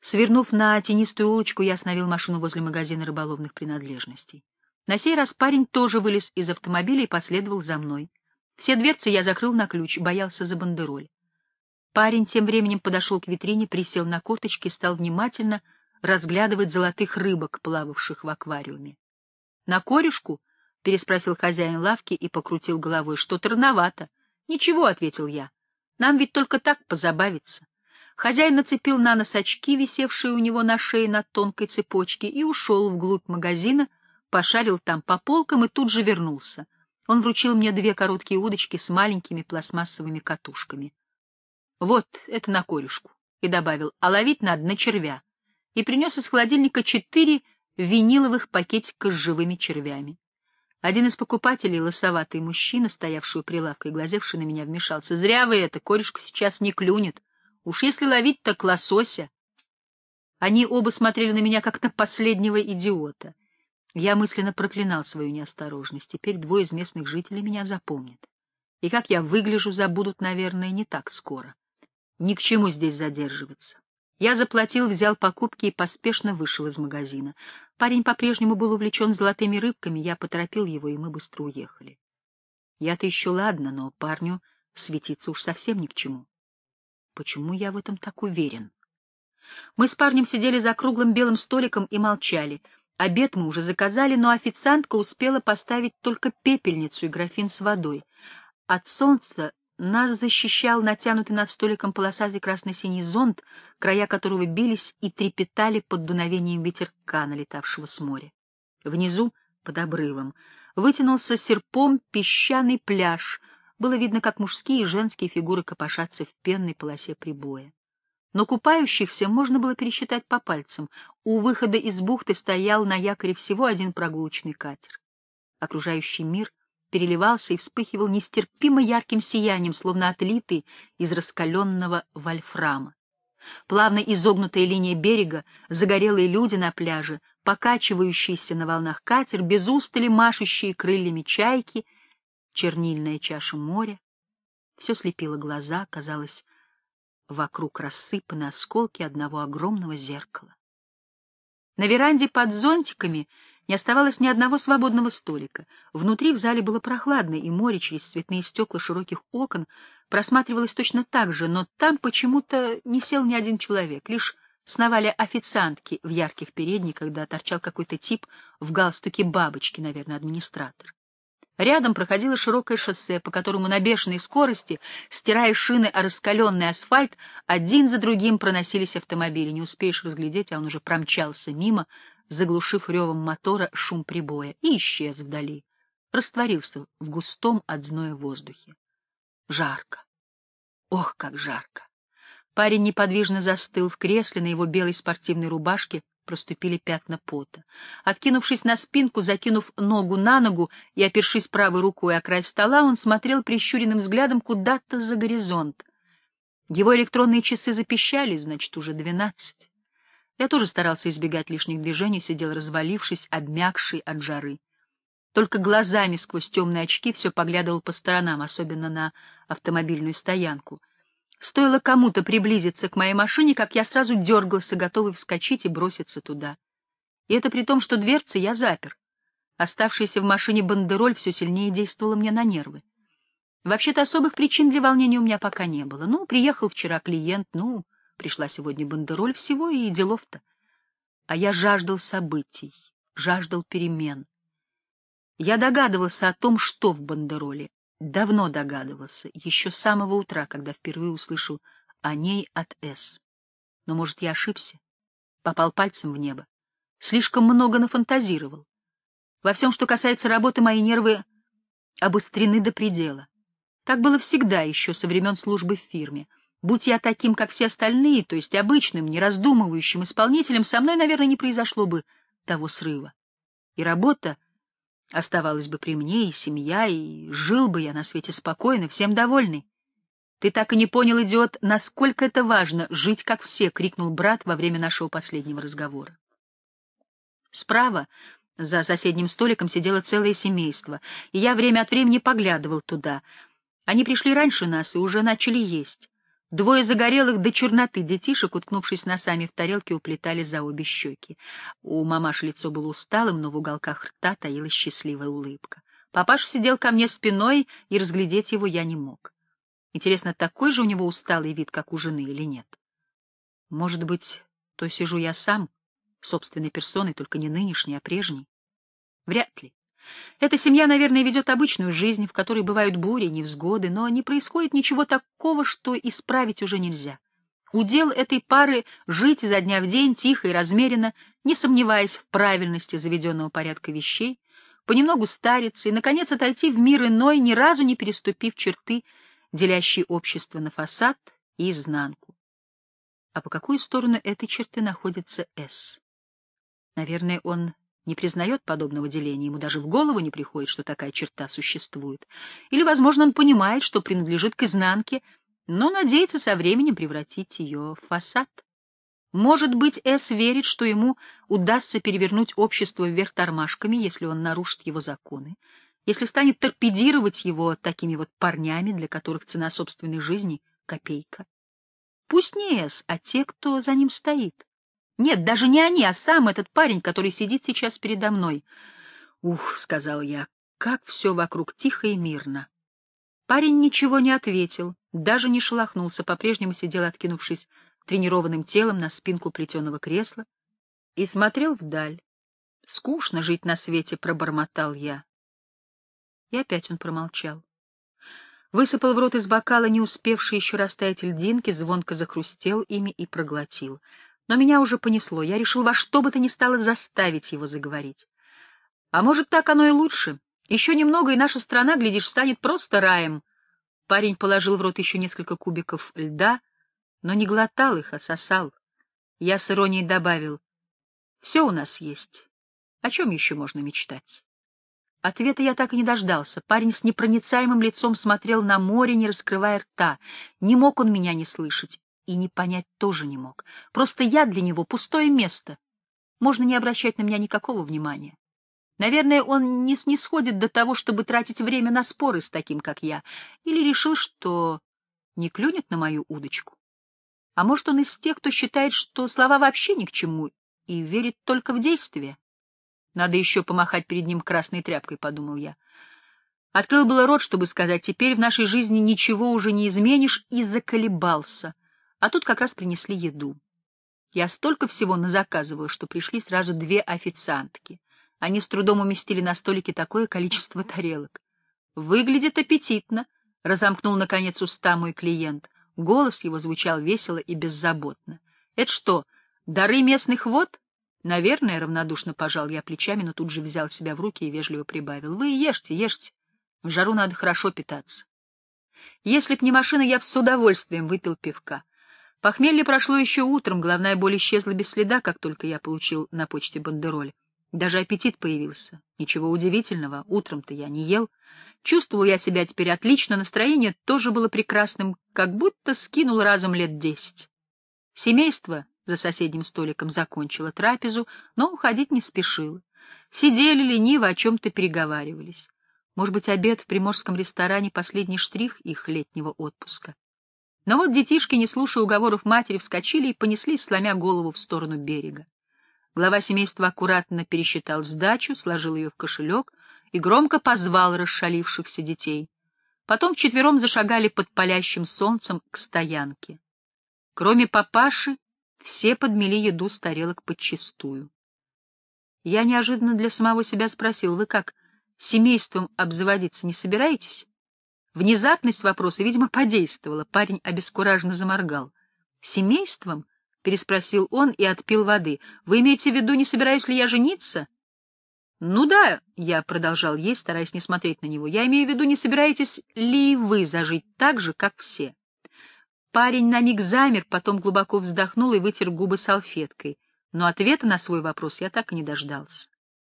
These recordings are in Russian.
Свернув на тенистую улочку, я остановил машину возле магазина рыболовных принадлежностей. На сей раз парень тоже вылез из автомобиля и последовал за мной. Все дверцы я закрыл на ключ, боялся за бандероль. Парень тем временем подошел к витрине, присел на корточки и стал внимательно разглядывать золотых рыбок, плававших в аквариуме. — На корюшку? — переспросил хозяин лавки и покрутил головой. — Что-то рановато. — Ничего, — ответил я. — Нам ведь только так позабавиться. Хозяин нацепил на нос очки, висевшие у него на шее на тонкой цепочке, и ушел вглубь магазина, пошарил там по полкам и тут же вернулся. Он вручил мне 2 короткие удочки с маленькими пластмассовыми катушками. — Вот, это на корюшку, — и добавил, — а ловить надо на червя. И принес из холодильника 4 виниловых пакетика с живыми червями. Один из покупателей, лысоватый мужчина, стоявший у прилавка и глазевший на меня, вмешался. — Зря вы это, корюшка сейчас не клюнет. Уж если ловить, так лосося. Они оба смотрели на меня, как на последнего идиота. Я мысленно проклинал свою неосторожность. Теперь 2 из местных жителей меня запомнят. И как я выгляжу, забудут, наверное, не так скоро. Ни к чему здесь задерживаться. Я заплатил, взял покупки и поспешно вышел из магазина. Парень по-прежнему был увлечен золотыми рыбками, я поторопил его, и мы быстро уехали. Я-то еще ладно, но парню светиться уж совсем ни к чему. Почему я в этом так уверен? Мы с парнем сидели за круглым белым столиком и молчали. Обед мы уже заказали, но официантка успела поставить только пепельницу и графин с водой. От солнца нас защищал натянутый над столиком полосатый красно-синий зонт, края которого бились и трепетали под дуновением ветерка, налетавшего с моря. Внизу, под обрывом, вытянулся серпом песчаный пляж. Было видно, как мужские и женские фигуры копошатся в пенной полосе прибоя. Но купающихся можно было пересчитать по пальцам. У выхода из бухты стоял на якоре всего 1 прогулочный катер. Окружающий мир переливался и вспыхивал нестерпимо ярким сиянием, словно отлитый из раскаленного вольфрама. Плавно изогнутая линия берега, загорелые люди на пляже, покачивающийся на волнах катер, без устали машущие крыльями чайки, чернильная чаша моря. Все слепило глаза, казалось, вокруг рассыпаны осколки одного огромного зеркала. На веранде под зонтиками не оставалось ни одного свободного столика. Внутри в зале было прохладно, и море через цветные стекла широких окон просматривалось точно так же, но там почему-то не сел ни один человек, лишь сновали официантки в ярких передниках, когда торчал какой-то тип в галстуке бабочки, наверное, администратор. Рядом проходило широкое шоссе, по которому на бешеной скорости, стирая шины о раскаленный асфальт, один за другим проносились автомобили. Не успеешь разглядеть, а он уже промчался мимо, заглушив ревом мотора шум прибоя, и исчез вдали, растворился в густом от зноя воздухе. Жарко. Ох, как жарко! Парень неподвижно застыл в кресле, на его белой спортивной рубашке проступили пятна пота. Откинувшись на спинку, закинув ногу на ногу и опершись правой рукой о край стола, он смотрел прищуренным взглядом куда-то за горизонт. Его электронные часы запищали, значит, уже 12. Я тоже старался избегать лишних движений, сидел развалившись, обмякший от жары. Только глазами сквозь темные очки все поглядывал по сторонам, особенно на автомобильную стоянку. Стоило кому-то приблизиться к моей машине, как я сразу дергался, готовый вскочить и броситься туда. И это при том, что дверцы я запер. Оставшаяся в машине бандероль все сильнее действовала мне на нервы. Вообще-то особых причин для волнения у меня пока не было. Приехал вчера клиент, пришла сегодня бандероль, всего и делов-то. А я жаждал событий, жаждал перемен. Я догадывался о том, что в бандероле. Давно догадывался, еще с самого утра, когда впервые услышал о ней от С. Но, может, я ошибся? Попал пальцем в небо. Слишком много нафантазировал. Во всем, что касается работы, мои нервы обострены до предела. Так было всегда, еще со времен службы в фирме. Будь я таким, как все остальные, то есть обычным, нераздумывающим исполнителем, со мной, наверное, не произошло бы того срыва. И работа оставалась бы при мне, и семья, и жил бы я на свете спокойно, всем довольный. «Ты так и не понял, идиот, насколько это важно — жить как все!» — крикнул брат во время нашего последнего разговора. Справа, за соседним столиком, сидело целое семейство, и я время от времени поглядывал туда. Они пришли раньше нас и уже начали есть. Двое загорелых до черноты детишек, уткнувшись носами в тарелке, уплетали за обе щеки. У мамаши лицо было усталым, но в уголках рта таилась счастливая улыбка. Папаша сидел ко мне спиной, и разглядеть его я не мог. Интересно, такой же у него усталый вид, как у жены, или нет? Может быть, то сижу я сам, собственной персоной, только не нынешней, а прежней? Вряд ли. Эта семья, наверное, ведет обычную жизнь, в которой бывают бури, невзгоды, но не происходит ничего такого, что исправить уже нельзя. Удел этой пары — жить изо дня в день, тихо и размеренно, не сомневаясь в правильности заведенного порядка вещей, понемногу стариться и, наконец, отойти в мир иной, ни разу не переступив черты, делящие общество на фасад и изнанку. А по какую сторону этой черты находится С? Наверное, он не признает подобного деления, ему даже в голову не приходит, что такая черта существует. Или, возможно, он понимает, что принадлежит к изнанке, но надеется со временем превратить ее в фасад. Может быть, С верит, что ему удастся перевернуть общество вверх тормашками, если он нарушит его законы, если станет торпедировать его такими вот парнями, для которых цена собственной жизни — копейка. Пусть не С, а те, кто за ним стоит. Нет, даже не они, а сам этот парень, который сидит сейчас передо мной. «Ух», — сказал я, — «как все вокруг тихо и мирно». Парень ничего не ответил, даже не шелохнулся, по-прежнему сидел, откинувшись тренированным телом на спинку плетеного кресла, и смотрел вдаль. «Скучно жить на свете», — пробормотал я. И опять он промолчал. Высыпал в рот из бокала не успевший еще растаять льдинки, звонко захрустел ими и проглотил. Но меня уже понесло, я решил во что бы то ни стало заставить его заговорить. А может, так оно и лучше. Еще немного, и наша страна, глядишь, станет просто раем. Парень положил в рот еще несколько кубиков льда, но не глотал их, а сосал. Я с иронией добавил: «Все у нас есть. О чем еще можно мечтать?» Ответа я так и не дождался. Парень с непроницаемым лицом смотрел на море, не раскрывая рта. Не мог он меня не слышать, и не понять тоже не мог. Просто я для него пустое место. Можно не обращать на меня никакого внимания. Наверное, он не снисходит до того, чтобы тратить время на споры с таким, как я, или решил, что не клюнет на мою удочку. А может, он из тех, кто считает, что слова вообще ни к чему, и верит только в действие. Надо еще помахать перед ним красной тряпкой, — подумал я. Открыл было рот, чтобы сказать: теперь в нашей жизни ничего уже не изменишь, и заколебался. А тут как раз принесли еду. Я столько всего назаказывал, что пришли сразу две официантки. Они с трудом уместили на столике такое количество тарелок. «Выглядит аппетитно», — разомкнул, наконец, уста мой клиент. Голос его звучал весело и беззаботно. «Это что, дары местных вод?» «Наверное», — равнодушно пожал я плечами, но тут же взял себя в руки и вежливо прибавил: «Вы ешьте, ешьте. В жару надо хорошо питаться». Если б не машина, я б с удовольствием выпил пивка. Похмелье прошло еще утром, головная боль исчезла без следа, как только я получил на почте бандероль. Даже аппетит появился. Ничего удивительного, утром-то я не ел. Чувствовал я себя теперь отлично, настроение тоже было прекрасным, как будто скинул разом лет 10. Семейство за соседним столиком закончило трапезу, но уходить не спешило. Сидели лениво, о чем-то переговаривались. Может быть, обед в приморском ресторане — последний штрих их летнего отпуска. Но вот детишки, не слушая уговоров матери, вскочили и понеслись, сломя голову в сторону берега. Глава семейства аккуратно пересчитал сдачу, сложил ее в кошелек и громко позвал расшалившихся детей. Потом вчетвером зашагали под палящим солнцем к стоянке. Кроме папаши, все подмели еду с тарелок подчистую. Я неожиданно для самого себя спросил: «Вы как, семейством обзаводиться не собираетесь?» Внезапность вопроса, видимо, подействовала. Парень обескураженно заморгал. «Семейством?» — переспросил он и отпил воды. «Вы имеете в виду, не собираюсь ли я жениться?» «Ну да», — я продолжал есть, стараясь не смотреть на него. «Я имею в виду, не собираетесь ли вы зажить так же, как все?» Парень на миг замер, потом глубоко вздохнул и вытер губы салфеткой. Но ответа на свой вопрос я так и не дождался.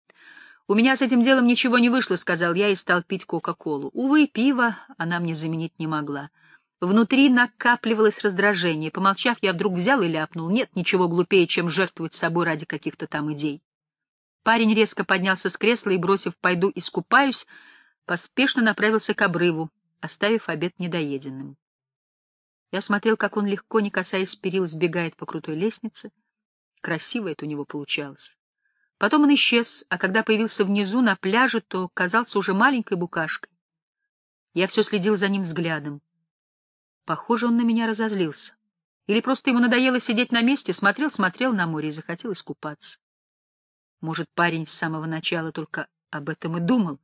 «У меня с этим делом ничего не вышло», — сказал я и стал пить кока-колу. Увы, пиво она мне заменить не могла. Внутри накапливалось раздражение. Помолчав, я вдруг взял и ляпнул: «Нет ничего глупее, чем жертвовать собой ради каких-то там идей». Парень резко поднялся с кресла и, бросив «пойду искупаюсь», поспешно направился к обрыву, оставив обед недоеденным. Я смотрел, как он, легко не касаясь перил, сбегает по крутой лестнице. Красиво это у него получалось. Потом он исчез, а когда появился внизу на пляже, то казался уже маленькой букашкой. Я все следил за ним взглядом. Похоже, он на меня разозлился. Или просто ему надоело сидеть на месте, смотрел на море и захотел искупаться. Может, парень с самого начала только об этом и думал,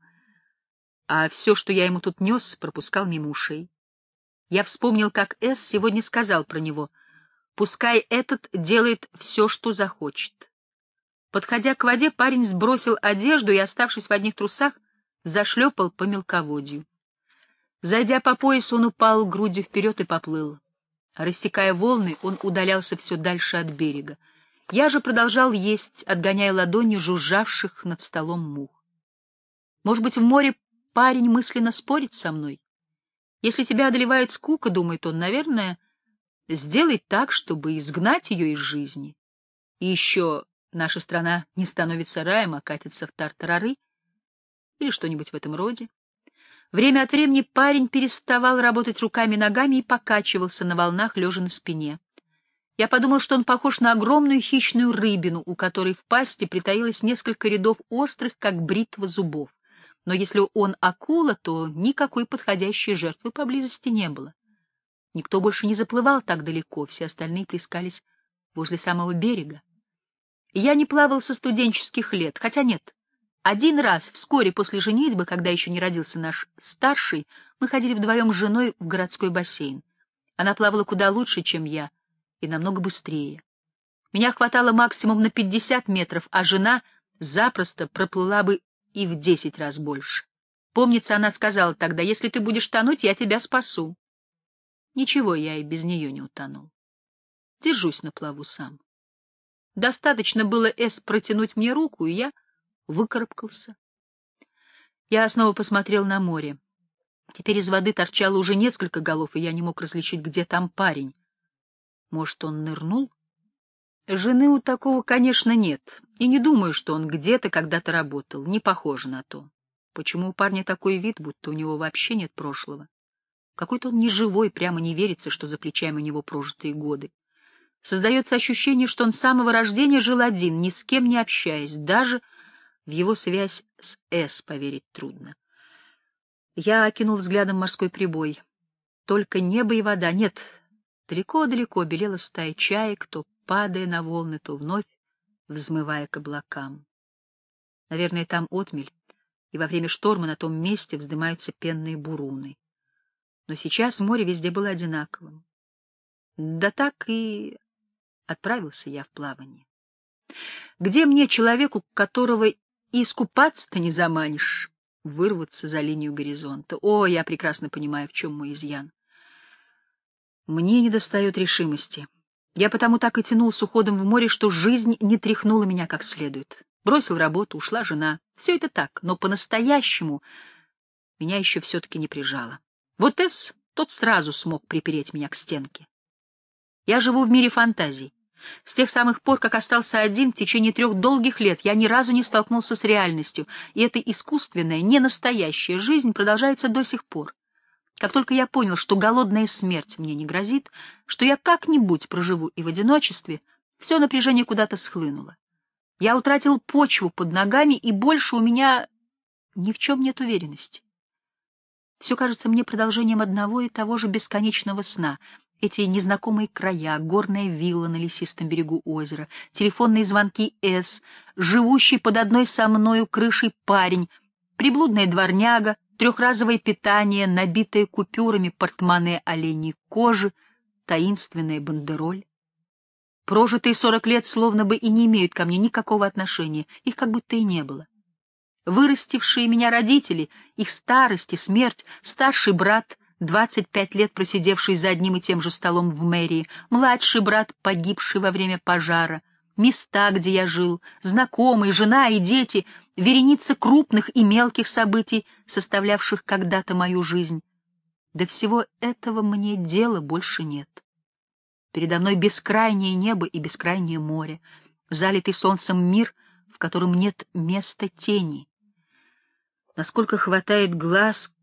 а все, что я ему тут нес, пропускал мимо ушей. Я вспомнил, как Эс сегодня сказал про него: «Пускай этот делает все, что захочет». Подходя к воде, парень сбросил одежду и, оставшись в одних трусах, зашлепал по мелководью. Зайдя по поясу, он упал грудью вперед и поплыл. Рассекая волны, он удалялся все дальше от берега. Я же продолжал есть, отгоняя ладонью жужжавших над столом мух. Может быть, в море парень мысленно спорит со мной? Если тебя одолевает скука, думает он, наверное, сделай так, чтобы изгнать ее из жизни. И еще наша страна не становится раем, а катится в тартарары или что-нибудь в этом роде. Время от времени парень переставал работать руками и ногами и покачивался на волнах, лежа на спине. Я подумал, что он похож на огромную хищную рыбину, у которой в пасти притаилось несколько рядов острых, как бритва, зубов. Но если он акула, то никакой подходящей жертвы поблизости не было. Никто больше не заплывал так далеко, все остальные плескались возле самого берега. Я не плавал со студенческих лет, хотя нет. Один раз, вскоре после женитьбы, когда еще не родился наш старший, мы ходили вдвоем с женой в городской бассейн. Она плавала куда лучше, чем я, и намного быстрее. Меня хватало максимум на 50 метров, а жена запросто проплыла бы и в 10 раз больше. Помнится, она сказала тогда: «Если ты будешь тонуть, я тебя спасу». Ничего, я и без нее не утонул. Держусь на плаву сам. Достаточно было Эс протянуть мне руку, и я выкарабкался. Я снова посмотрел на море. Теперь из воды торчало уже несколько голов, и я не мог различить, где там парень. Может, он нырнул? Жены у такого, конечно, нет, и не думаю, что он где-то когда-то работал. Не похоже на то. Почему у парня такой вид, будто у него вообще нет прошлого? Какой-то он неживой, прямо не верится, что за плечами у него прожитые годы. Создается ощущение, что он с самого рождения жил один, ни с кем не общаясь, даже в его связь с С поверить трудно. Я окинул взглядом морской прибой. Только небо и вода. Нет, далеко-далеко белела стая чаек, то падая на волны, то вновь взмывая к облакам. Наверное, там отмель, и во время шторма на том месте вздымаются пенные буруны. Но сейчас море везде было одинаковым. Да так и отправился я в плавание. Где мне, человеку, которого и искупаться-то не заманишь, вырваться за линию горизонта? О, я прекрасно понимаю, в чем мой изъян. Мне недостает решимости. Я потому так и тянул с уходом в море, что жизнь не тряхнула меня как следует. Бросил работу, ушла жена. Все это так, но по-настоящему меня еще все-таки не прижало. Вот Эс, тот сразу смог припереть меня к стенке. Я живу в мире фантазий. С тех самых пор, как остался один, в течение 3 долгих лет я ни разу не столкнулся с реальностью, и эта искусственная, ненастоящая жизнь продолжается до сих пор. Как только я понял, что голодная смерть мне не грозит, что я как-нибудь проживу и в одиночестве, все напряжение куда-то схлынуло. Я утратил почву под ногами, и больше у меня ни в чем нет уверенности. Все кажется мне продолжением одного и того же бесконечного сна. Эти незнакомые края, горная вилла на лесистом берегу озера, телефонные звонки С, живущий под одной со мною крышей парень, приблудная дворняга, 3-разовое питание, набитое купюрами портмоне оленьей кожи, таинственная бандероль. Прожитые 40 лет словно бы и не имеют ко мне никакого отношения, их как будто и не было. Вырастившие меня родители, их старость и смерть, старший брат, 25 лет просидевший за одним и тем же столом в мэрии, младший брат, погибший во время пожара, места, где я жил, знакомые, жена и дети, вереница крупных и мелких событий, составлявших когда-то мою жизнь. До всего этого мне дела больше нет. Передо мной бескрайнее небо и бескрайнее море, залитый солнцем мир, в котором нет места тени. Насколько хватает глаз,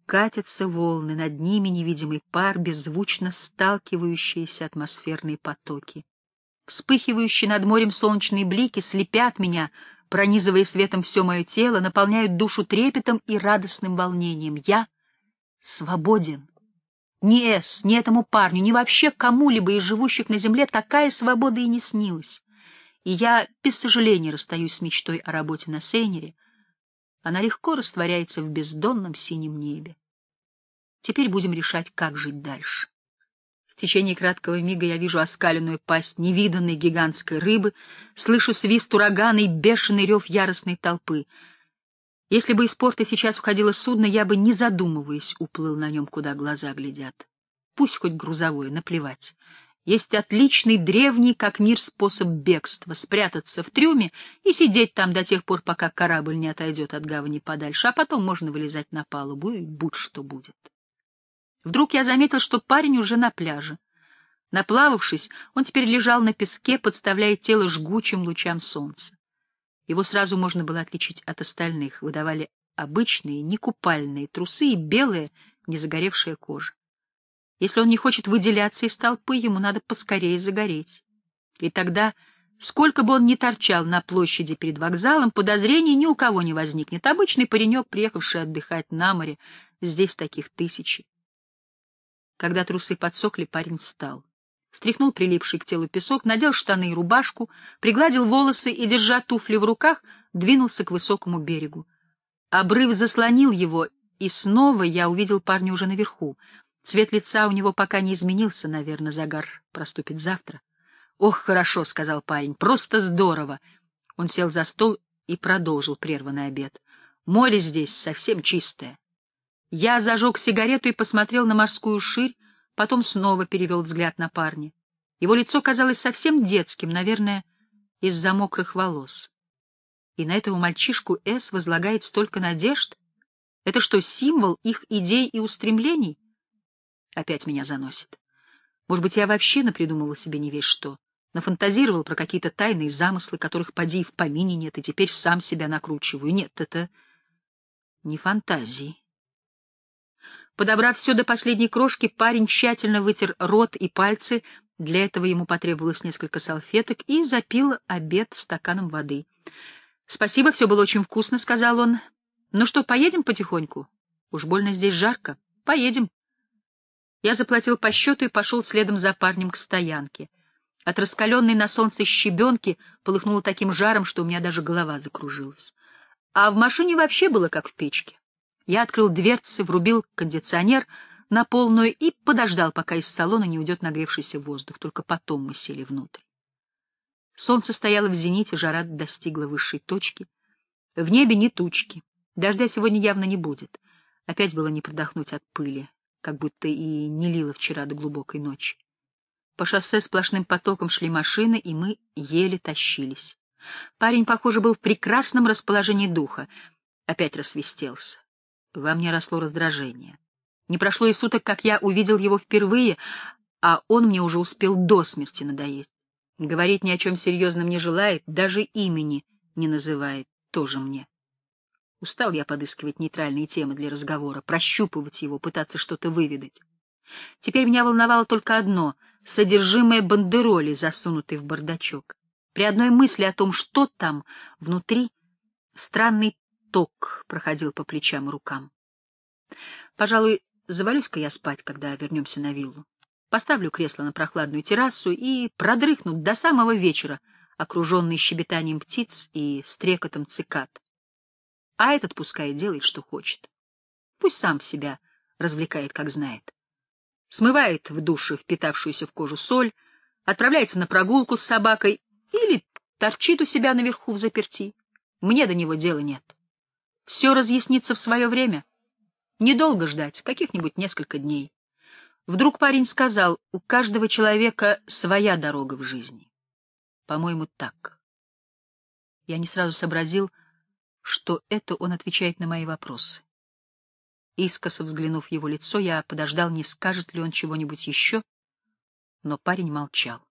Катятся волны, над ними невидимый пар, беззвучно сталкивающиеся атмосферные потоки. Вспыхивающие над морем солнечные блики слепят меня, пронизывая светом все мое тело, наполняют душу трепетом и радостным волнением. Я свободен. Ни ни этому парню, ни вообще кому-либо из живущих на земле такая свобода и не снилась. И я без сожаления расстаюсь с мечтой о работе на Сейнере. Она легко растворяется в бездонном синем небе. Теперь будем решать, как жить дальше. В течение краткого мига я вижу оскаленную пасть невиданной гигантской рыбы, слышу свист урагана и бешеный рев яростной толпы. Если бы из порта сейчас уходило судно, я бы, не задумываясь, уплыл на нем, куда глаза глядят. Пусть хоть грузовое, наплевать. Есть отличный, древний, как мир, способ бегства — спрятаться в трюме и сидеть там до тех пор, пока корабль не отойдет от гавани подальше, а потом можно вылезать на палубу, и будь что будет. Вдруг я заметил, что парень уже на пляже. Наплававшись, он теперь лежал на песке, подставляя тело жгучим лучам солнца. Его сразу можно было отличить от остальных, выдавали обычные, некупальные трусы и белая, незагоревшая кожа. Если он не хочет выделяться из толпы, ему надо поскорее загореть. И тогда, сколько бы он ни торчал на площади перед вокзалом, подозрений ни у кого не возникнет. Обычный паренек, приехавший отдыхать на море, здесь таких тысячи. Когда трусы подсохли, парень встал. Стряхнул прилипший к телу песок, надел штаны и рубашку, пригладил волосы и, держа туфли в руках, двинулся к высокому берегу. Обрыв заслонил его, и снова я увидел парня уже наверху. Цвет лица у него пока не изменился, наверное, загар проступит завтра. — Ох, хорошо, — сказал парень, — просто здорово. Он сел за стол и продолжил прерванный обед. Море здесь совсем чистое. Я зажег сигарету и посмотрел на морскую ширь, потом снова перевел взгляд на парня. Его лицо казалось совсем детским, наверное, из-за мокрых волос. И на этого мальчишку С возлагает столько надежд? Это что, символ их идей и устремлений? Опять меня заносит. Может быть, я вообще напридумывал себе не весь что, нафантазировал про какие-то тайные замыслы, которых поди и в помине нет, и теперь сам себя накручиваю. Нет, это не фантазии. Подобрав все до последней крошки, парень тщательно вытер рот и пальцы, для этого ему потребовалось несколько салфеток, и запил обед стаканом воды. — Спасибо, все было очень вкусно, — сказал он. — Ну что, поедем потихоньку? Уж больно здесь жарко. Поедем. Я заплатил по счету и пошел следом за парнем к стоянке. От раскаленной на солнце щебенки полыхнуло таким жаром, что у меня даже голова закружилась. А в машине вообще было как в печке. Я открыл дверцы, врубил кондиционер на полную и подождал, пока из салона не уйдет нагревшийся воздух. Только потом мы сели внутрь. Солнце стояло в зените, жара достигла высшей точки. В небе ни тучки. Дождя сегодня явно не будет. Опять было не продохнуть от пыли, как будто и не лило вчера до глубокой ночи. По шоссе сплошным потоком шли машины, и мы еле тащились. Парень, похоже, был в прекрасном расположении духа. Опять рассвистелся. Во мне росло раздражение. Не прошло и суток, как я увидел его впервые, а он мне уже успел до смерти надоесть. Говорить ни о чем серьезном не желает, даже имени не называет, тоже мне. Устал я подыскивать нейтральные темы для разговора, прощупывать его, пытаться что-то выведать. Теперь меня волновало только одно — содержимое бандероли, засунутой в бардачок. При одной мысли о том, что там внутри, странный ток проходил по плечам и рукам. Пожалуй, завалюсь-ка я спать, когда вернемся на виллу. Поставлю кресло на прохладную террасу и продрыхну до самого вечера, окруженный щебетанием птиц и стрекотом цикад. А этот пускай делает, что хочет. Пусть сам себя развлекает, как знает. Смывает в душе впитавшуюся в кожу соль, отправляется на прогулку с собакой или торчит у себя наверху взаперти. Мне до него дела нет. Все разъяснится в свое время. Недолго ждать, каких-нибудь несколько дней. Вдруг парень сказал: у каждого человека своя дорога в жизни. По-моему, так. Я не сразу сообразил, что это он отвечает на мои вопросы. Искоса взглянув в его лицо, я подождал, не скажет ли он чего-нибудь еще, но парень молчал.